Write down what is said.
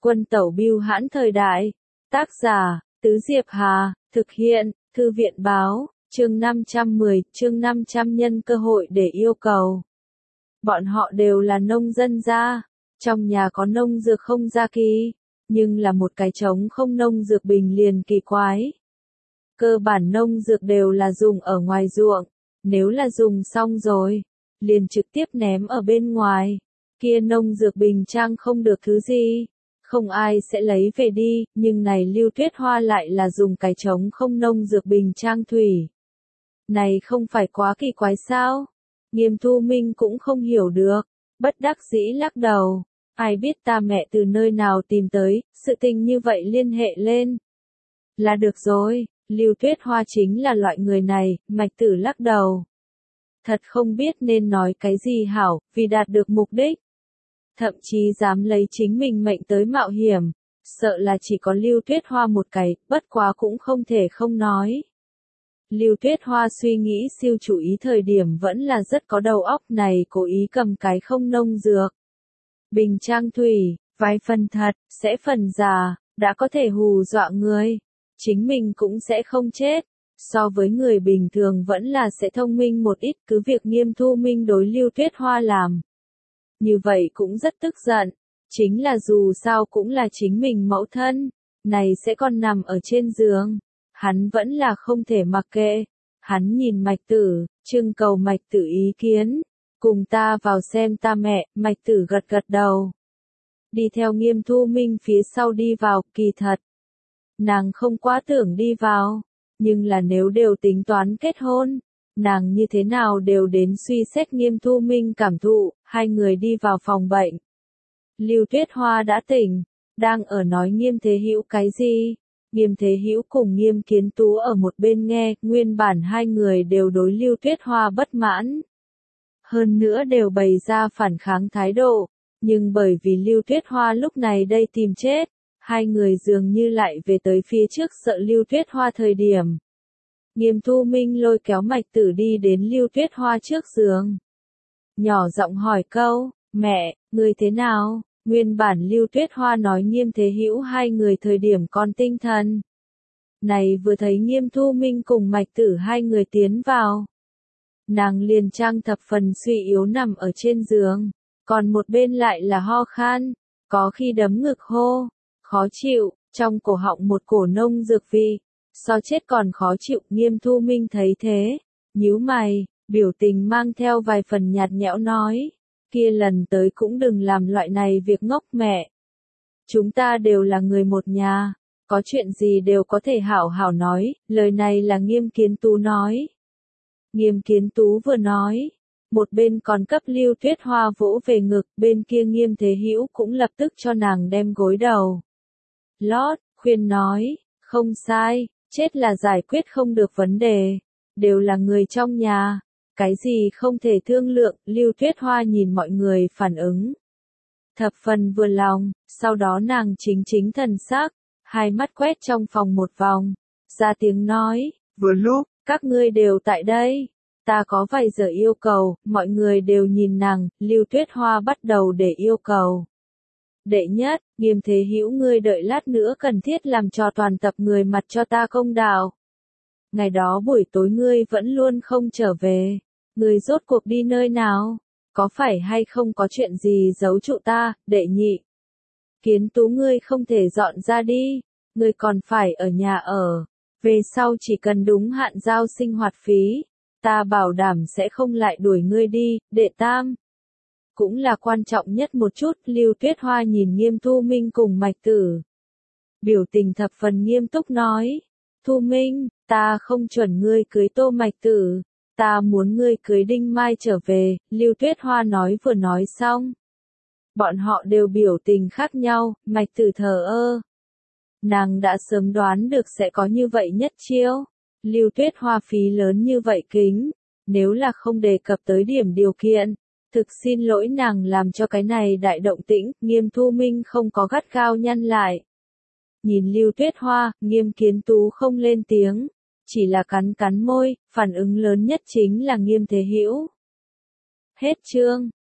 Quân tẩu bưu hãn thời đại. Tác giả, Tứ Diệp Hà, thực hiện, Thư viện báo, chương 510, chương 500 nhân cơ hội để yêu cầu. Bọn họ đều là nông dân gia, trong nhà có nông dược không gia kỳ, nhưng là một cái trống không nông dược bình liền kỳ quái. Cơ bản nông dược đều là dùng ở ngoài ruộng, nếu là dùng xong rồi, liền trực tiếp ném ở bên ngoài, kia nông dược bình trang không được thứ gì, không ai sẽ lấy về đi, nhưng này Lưu Tuyết Hoa lại là dùng cái trống không nông dược bình trang thủy. Này không phải quá kỳ quái sao? Nghiêm Thu Minh cũng không hiểu được, bất đắc dĩ lắc đầu, ai biết ta mẹ từ nơi nào tìm tới, sự tình như vậy liên hệ lên. Là được rồi, Lưu Tuyết Hoa chính là loại người này, Mạch Tử lắc đầu. Thật không biết nên nói cái gì hảo, vì đạt được mục đích. Thậm chí dám lấy chính mình mệnh tới mạo hiểm, sợ là chỉ có Lưu Tuyết Hoa một cái, bất quá cũng không thể không nói. Lưu Tuyết Hoa suy nghĩ siêu chủ ý thời điểm vẫn là rất có đầu óc này, cố ý cầm cái không nông dược. Bình trang thủy, vài phần thật, sẽ phần giả, đã có thể hù dọa người. Chính mình cũng sẽ không chết. So với người bình thường vẫn là sẽ thông minh một ít, cứ việc Nghiêm Thu Minh đối Lưu Tuyết Hoa làm. Như vậy cũng rất tức giận, chính là dù sao cũng là chính mình mẫu thân, này sẽ còn nằm ở trên giường, hắn vẫn là không thể mặc kệ, hắn nhìn Mạch Tử, trưng cầu Mạch Tử ý kiến, cùng ta vào xem ta mẹ, Mạch Tử gật gật đầu. Đi theo Nghiêm Thu Minh phía sau đi vào, kỳ thật. Nàng không quá tưởng đi vào, nhưng là nếu đều tính toán kết hôn, nàng như thế nào đều đến suy xét Nghiêm Thu Minh cảm thụ, hai người đi vào phòng bệnh. Lưu Tuyết Hoa đã tỉnh, đang ở nói Nghiêm Thế Hữu cái gì? Nghiêm Thế Hữu cùng Nghiêm Kiến Tú ở một bên nghe, nguyên bản hai người đều đối Lưu Tuyết Hoa bất mãn. Hơn nữa đều bày ra phản kháng thái độ, nhưng bởi vì Lưu Tuyết Hoa lúc này đây tìm chết, hai người dường như lại về tới phía trước sợ Lưu Tuyết Hoa thời điểm. Nghiêm Thu Minh lôi kéo Mạch Tử đi đến Lưu Tuyết Hoa trước giường. Nhỏ giọng hỏi câu, mẹ, người thế nào? Nguyên bản Lưu Tuyết Hoa nói Nghiêm Thế Hữu hai người thời điểm còn tinh thần. Này vừa thấy Nghiêm Thu Minh cùng Mạch Tử hai người tiến vào. Nàng liền trang thập phần suy yếu nằm ở trên giường, còn một bên lại là ho khan, có khi đấm ngực hô, khó chịu, trong cổ họng một cổ nông dược vị. So chết còn khó chịu, Nghiêm Thu Minh thấy thế, nhíu mày, biểu tình mang theo vài phần nhạt nhẽo nói, kia lần tới cũng đừng làm loại này việc ngốc mẹ. Chúng ta đều là người một nhà, có chuyện gì đều có thể hảo hảo nói, lời này là Nghiêm Kiến Tú nói. Nghiêm Kiến Tú vừa nói, một bên còn cấp Lưu Tuyết Hoa vỗ về ngực, bên kia Nghiêm Thế Hữu cũng lập tức cho nàng đem gối đầu. Lót, khuyên nói, không sai. Chết là giải quyết không được vấn đề, đều là người trong nhà, cái gì không thể thương lượng, Lưu Tuyết Hoa nhìn mọi người phản ứng. Thập phần vừa lòng, sau đó nàng chính thần sắc, hai mắt quét trong phòng một vòng, ra tiếng nói, vừa lúc, các ngươi đều tại đây, ta có vài giờ yêu cầu, mọi người đều nhìn nàng, Lưu Tuyết Hoa bắt đầu để yêu cầu. Đệ nhất, Nghiêm Thế Hữu ngươi đợi lát nữa cần thiết làm cho toàn tập người mặt cho ta công đạo. Ngày đó buổi tối ngươi vẫn luôn không trở về, ngươi rốt cuộc đi nơi nào, có phải hay không có chuyện gì giấu trụ ta, đệ nhị. Kiến Tú ngươi không thể dọn ra đi, ngươi còn phải ở nhà ở, về sau chỉ cần đúng hạn giao sinh hoạt phí, ta bảo đảm sẽ không lại đuổi ngươi đi, đệ tam. Cũng là quan trọng nhất một chút, Lưu Tuyết Hoa nhìn Nghiêm Thu Minh cùng Mạch Tử. Biểu tình thập phần nghiêm túc nói, Thu Minh, ta không chuẩn ngươi cưới Tô Mạch Tử, ta muốn ngươi cưới Đinh Mai trở về, Lưu Tuyết Hoa nói vừa nói xong. Bọn họ đều biểu tình khác nhau, Mạch Tử thờ ơ. Nàng đã sớm đoán được sẽ có như vậy nhất chiêu, Lưu Tuyết Hoa phí lớn như vậy kính, nếu là không đề cập tới điểm điều kiện. Thực xin lỗi nàng làm cho cái này đại động tĩnh, Nghiêm Thu Minh không có gắt gao nhăn lại. Nhìn Lưu Tuyết Hoa, Nghiêm Kiến Tú không lên tiếng, chỉ là cắn cắn môi, phản ứng lớn nhất chính là Nghiêm Thế Hữu. Hết chương.